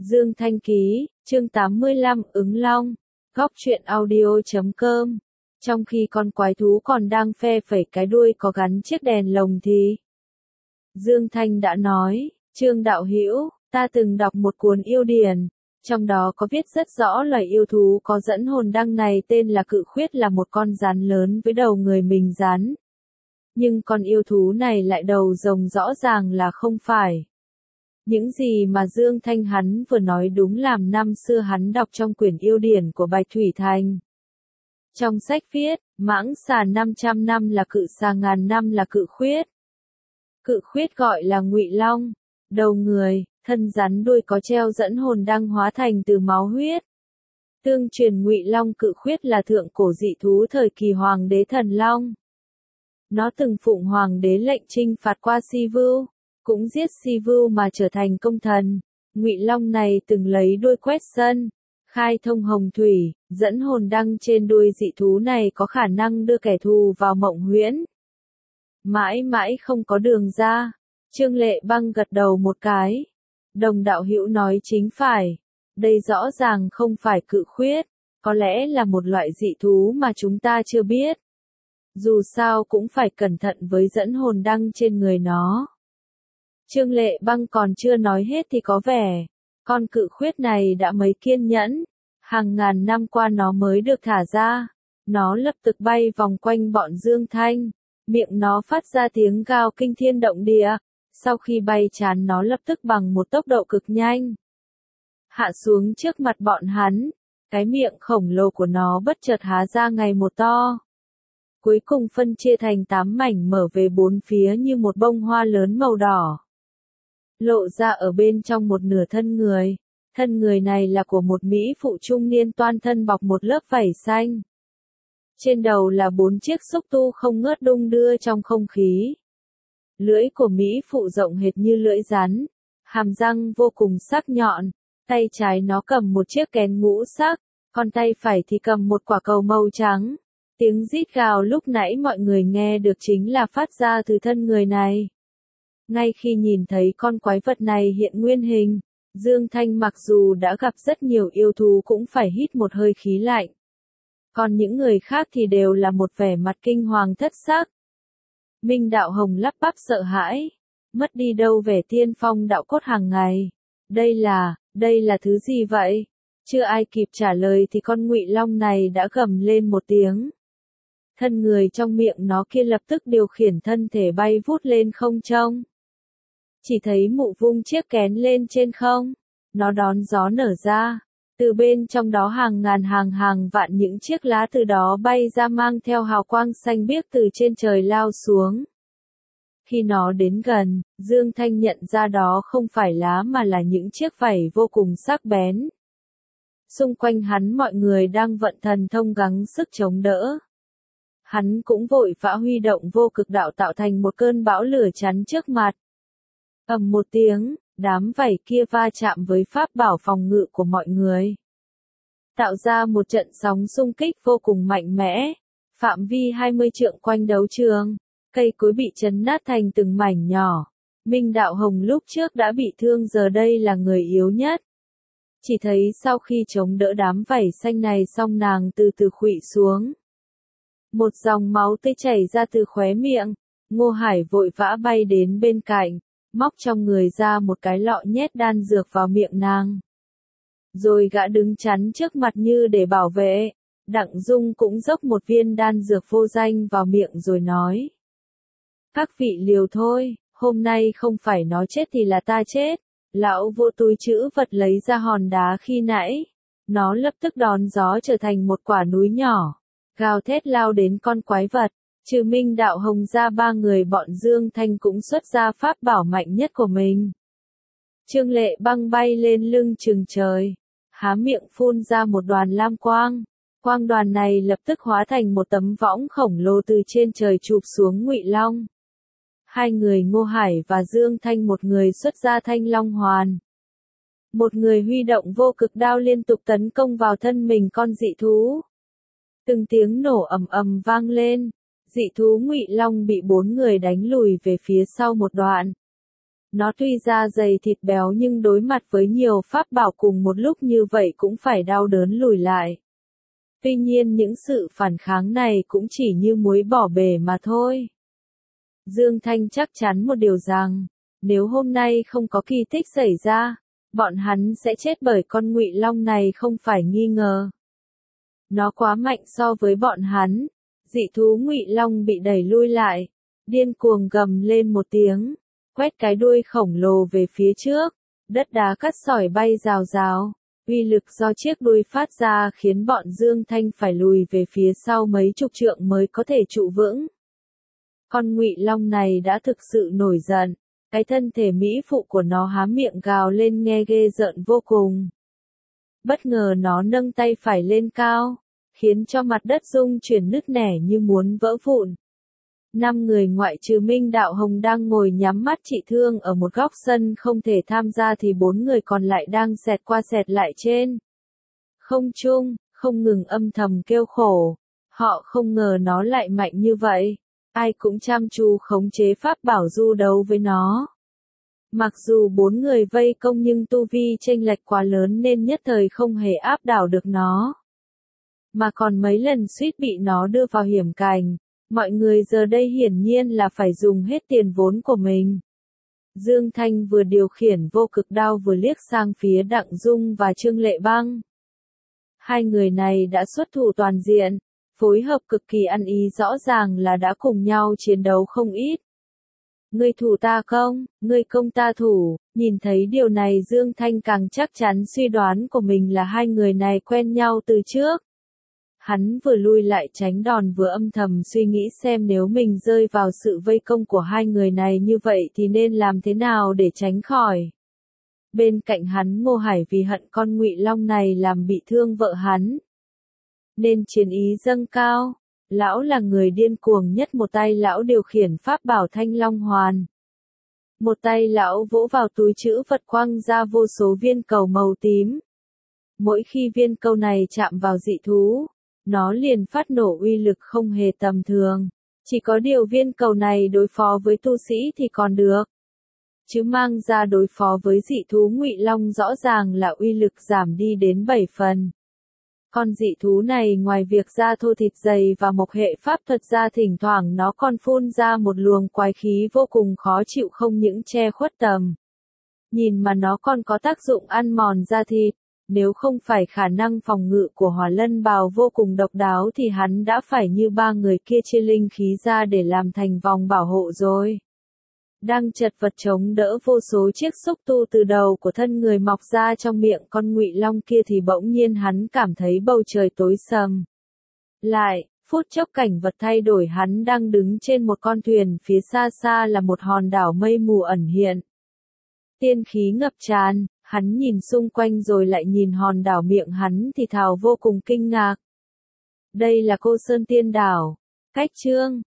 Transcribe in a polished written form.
Dương Thanh Ký, chương 85 ứng long, góc truyện audio.com. Trong khi con quái thú còn đang phe phẩy cái đuôi có gắn chiếc đèn lồng thì Dương Thanh đã nói, Trương đạo hữu, ta từng đọc một cuốn yêu điển, trong đó có viết rất rõ loài yêu thú có dẫn hồn đăng này tên là cự khuyết, là một con rắn lớn với đầu người mình rắn. Nhưng con yêu thú này lại đầu rồng, rõ ràng là không phải. Những gì mà Dương Thanh hắn vừa nói đúng làm năm xưa hắn đọc trong quyển yêu điển của Bạch Thủy Thành. Trong sách viết, mãng xà 500 năm là cự xà, ngàn năm là cự khuyết. Cự khuyết gọi là Ngụy Long, đầu người, thân rắn, đuôi có treo dẫn hồn đăng hóa thành từ máu huyết. Tương truyền Ngụy Long cự khuyết là thượng cổ dị thú thời kỳ Hoàng đế Thần Long. Nó từng phụng Hoàng đế lệnh chinh phạt qua Si Vưu, cũng giết Si Vưu mà trở thành công thần. Ngụy Long này từng lấy đuôi quét sân, khai thông hồng thủy, dẫn hồn đăng trên đuôi dị thú này có khả năng đưa kẻ thù vào mộng huyễn. Mãi mãi không có đường ra. Trương Lệ Băng gật đầu một cái. Đồng đạo hữu nói chính phải. Đây rõ ràng không phải cự khuyết, có lẽ là một loại dị thú mà chúng ta chưa biết. Dù sao cũng phải cẩn thận với dẫn hồn đăng trên người nó. Trương Lệ Băng còn chưa nói hết thì có vẻ, con cự khuyết này đã mấy kiên nhẫn, hàng ngàn năm qua nó mới được thả ra. Nó lập tức bay vòng quanh bọn Dương Thanh, miệng nó phát ra tiếng gào kinh thiên động địa. Sau khi bay chán nó lập tức bằng một tốc độ cực nhanh hạ xuống trước mặt bọn hắn. Cái miệng khổng lồ của nó bất chợt há ra ngày một to, cuối cùng phân chia thành 8 mảnh mở về bốn phía như một bông hoa lớn màu đỏ. Lộ ra ở bên trong một nửa thân người. Thân người này là của một mỹ phụ trung niên, toàn thân bọc một lớp vảy xanh. Trên đầu là 4 chiếc xúc tu không ngớt đung đưa trong không khí. Lưỡi của mỹ phụ rộng hệt như lưỡi rắn, hàm răng vô cùng sắc nhọn. Tay trái nó cầm một chiếc kén ngũ sắc, còn tay phải thì cầm một quả cầu màu trắng. Tiếng rít gào lúc nãy mọi người nghe được chính là phát ra từ thân người này. Ngay khi nhìn thấy con quái vật này hiện nguyên hình, Dương Thanh mặc dù đã gặp rất nhiều yêu thú cũng phải hít một hơi khí lạnh. Còn những người khác thì đều là một vẻ mặt kinh hoàng thất sắc. Minh Đạo Hồng lắp bắp sợ hãi, mất đi đâu vẻ tiên phong đạo cốt hàng ngày. Đây là thứ gì vậy? Chưa ai kịp trả lời thì con Ngụy Long này đã gầm lên một tiếng. Thân người trong miệng nó kia lập tức điều khiển thân thể bay vút lên không trung. Chỉ thấy mụ vung chiếc kén lên trên không, nó đón gió nở ra, từ bên trong đó hàng ngàn hàng vạn những chiếc lá từ đó bay ra mang theo hào quang xanh biếc từ trên trời lao xuống. Khi nó đến gần, Dương Thanh nhận ra đó không phải lá mà là những chiếc vảy vô cùng sắc bén. Xung quanh hắn mọi người đang vận thần thông gắng sức chống đỡ. Hắn cũng vội vã huy động vô cực đạo tạo thành một cơn bão lửa chắn trước mặt. Ầm một tiếng, đám vảy kia va chạm với pháp bảo phòng ngự của mọi người, tạo ra một trận sóng xung kích vô cùng mạnh mẽ, phạm vi 20 trượng quanh đấu trường, cây cối bị chấn nát thành từng mảnh nhỏ. Minh Đạo Hồng lúc trước đã bị thương, giờ đây là người yếu nhất. Chỉ thấy sau khi chống đỡ đám vảy xanh này xong nàng từ từ khuỵu xuống. Một dòng máu tươi chảy ra từ khóe miệng, Ngô Hải vội vã bay đến bên cạnh, móc trong người ra một cái lọ nhét đan dược vào miệng nàng. Rồi gã đứng chắn trước mặt như để bảo vệ. Đặng Dung cũng dốc một viên đan dược vô danh vào miệng rồi nói. Các vị liều thôi, hôm nay không phải nó chết thì là ta chết. Lão vô túi trữ vật lấy ra hòn đá khi nãy. Nó lập tức đón gió trở thành một quả núi nhỏ, gào thét lao đến con quái vật. Trừ Minh Đạo Hồng ra, 3 người bọn Dương Thanh cũng xuất ra pháp bảo mạnh nhất của mình. Trương Lệ Băng bay lên lưng chừng trời, há miệng phun ra một đoàn lam quang. Quang đoàn này lập tức hóa thành một tấm võng khổng lồ từ trên trời chụp xuống Ngụy Long. Hai người Ngô Hải và Dương Thanh, một người xuất ra Thanh Long Hoàn, một người huy động vô cực đao liên tục tấn công vào thân mình con dị thú. Từng tiếng nổ ầm ầm vang lên. Dị thú Ngụy Long bị 4 người đánh lùi về phía sau một đoạn. Nó tuy da dày thịt béo nhưng đối mặt với nhiều pháp bảo cùng một lúc như vậy cũng phải đau đớn lùi lại. Tuy nhiên những sự phản kháng này cũng chỉ như muối bỏ bể mà thôi. Dương Thanh chắc chắn một điều rằng, nếu hôm nay không có kỳ tích xảy ra, bọn hắn sẽ chết bởi con Ngụy Long này không phải nghi ngờ. Nó quá mạnh so với bọn hắn. Dị thú Ngụy Long bị đẩy lui lại, điên cuồng gầm lên một tiếng, quét cái đuôi khổng lồ về phía trước, đất đá cát sỏi bay rào rào, uy lực do chiếc đuôi phát ra khiến bọn Dương Thanh phải lùi về phía sau mấy chục trượng mới có thể trụ vững. Con Ngụy Long này đã thực sự nổi giận, cái thân thể mỹ phụ của nó há miệng gào lên nghe ghê rợn vô cùng. Bất ngờ nó nâng tay phải lên cao, khiến cho mặt đất rung chuyển nứt nẻ như muốn vỡ vụn. 5 người ngoại trừ Minh Đạo Hồng đang ngồi nhắm mắt trị thương ở một góc sân không thể tham gia thì 4 người còn lại đang xẹt qua xẹt lại trên không trung, không ngừng âm thầm kêu khổ. Họ không ngờ nó lại mạnh như vậy. Ai cũng chăm chú khống chế pháp bảo du đấu với nó. Mặc dù 4 người vây công nhưng tu vi chênh lệch quá lớn nên nhất thời không hề áp đảo được nó. Mà còn mấy lần suýt bị nó đưa vào hiểm cảnh. Mọi người giờ đây hiển nhiên là phải dùng hết tiền vốn của mình. Dương Thanh vừa điều khiển vô cực đao vừa liếc sang phía Đặng Dung và Trương Lệ Băng. Hai người này đã xuất thủ toàn diện, phối hợp cực kỳ ăn ý, rõ ràng là đã cùng nhau chiến đấu không ít. Ngươi thủ ta công, ngươi công ta thủ. Nhìn thấy điều này Dương Thanh càng chắc chắn suy đoán của mình là hai người này quen nhau từ trước. Hắn vừa lui lại tránh đòn vừa âm thầm suy nghĩ xem nếu mình rơi vào sự vây công của hai người này như vậy thì nên làm thế nào để tránh khỏi. Bên cạnh hắn Ngô Hải vì hận con Ngụy Long này làm bị thương vợ hắn, nên chiến ý dâng cao. Lão là người điên cuồng nhất, một tay lão điều khiển pháp bảo Thanh Long Hoàn. Một tay lão vỗ vào túi trữ vật quăng ra vô số viên cầu màu tím. Mỗi khi viên cầu này chạm vào dị thú, nó liền phát nổ uy lực không hề tầm thường. Chỉ có điều viên cầu này đối phó với tu sĩ thì còn được. Chứ mang ra đối phó với dị thú Ngụy Long rõ ràng là uy lực giảm đi đến 7 phần. Con dị thú này ngoài việc da thô thịt dày và mộc hệ pháp thuật ra thỉnh thoảng nó còn phun ra một luồng quái khí vô cùng khó chịu, không những che khuất tầm nhìn mà nó còn có tác dụng ăn mòn da thịt. Nếu không phải khả năng phòng ngự của Hỏa Lân Bào vô cùng độc đáo thì hắn đã phải như ba người kia chia linh khí ra để làm thành vòng bảo hộ rồi. Đang chật vật chống đỡ vô số chiếc xúc tu từ đầu của thân người mọc ra trong miệng con Ngụy Long kia thì bỗng nhiên hắn cảm thấy bầu trời tối sầm lại, phút chốc cảnh vật thay đổi, hắn đang đứng trên một con thuyền, phía xa xa là một hòn đảo mây mù ẩn hiện. Tiên khí ngập tràn, hắn nhìn xung quanh rồi lại nhìn hòn đảo, miệng hắn thì thào vô cùng kinh ngạc. Đây là Cô Sơn Tiên Đảo. Cách chương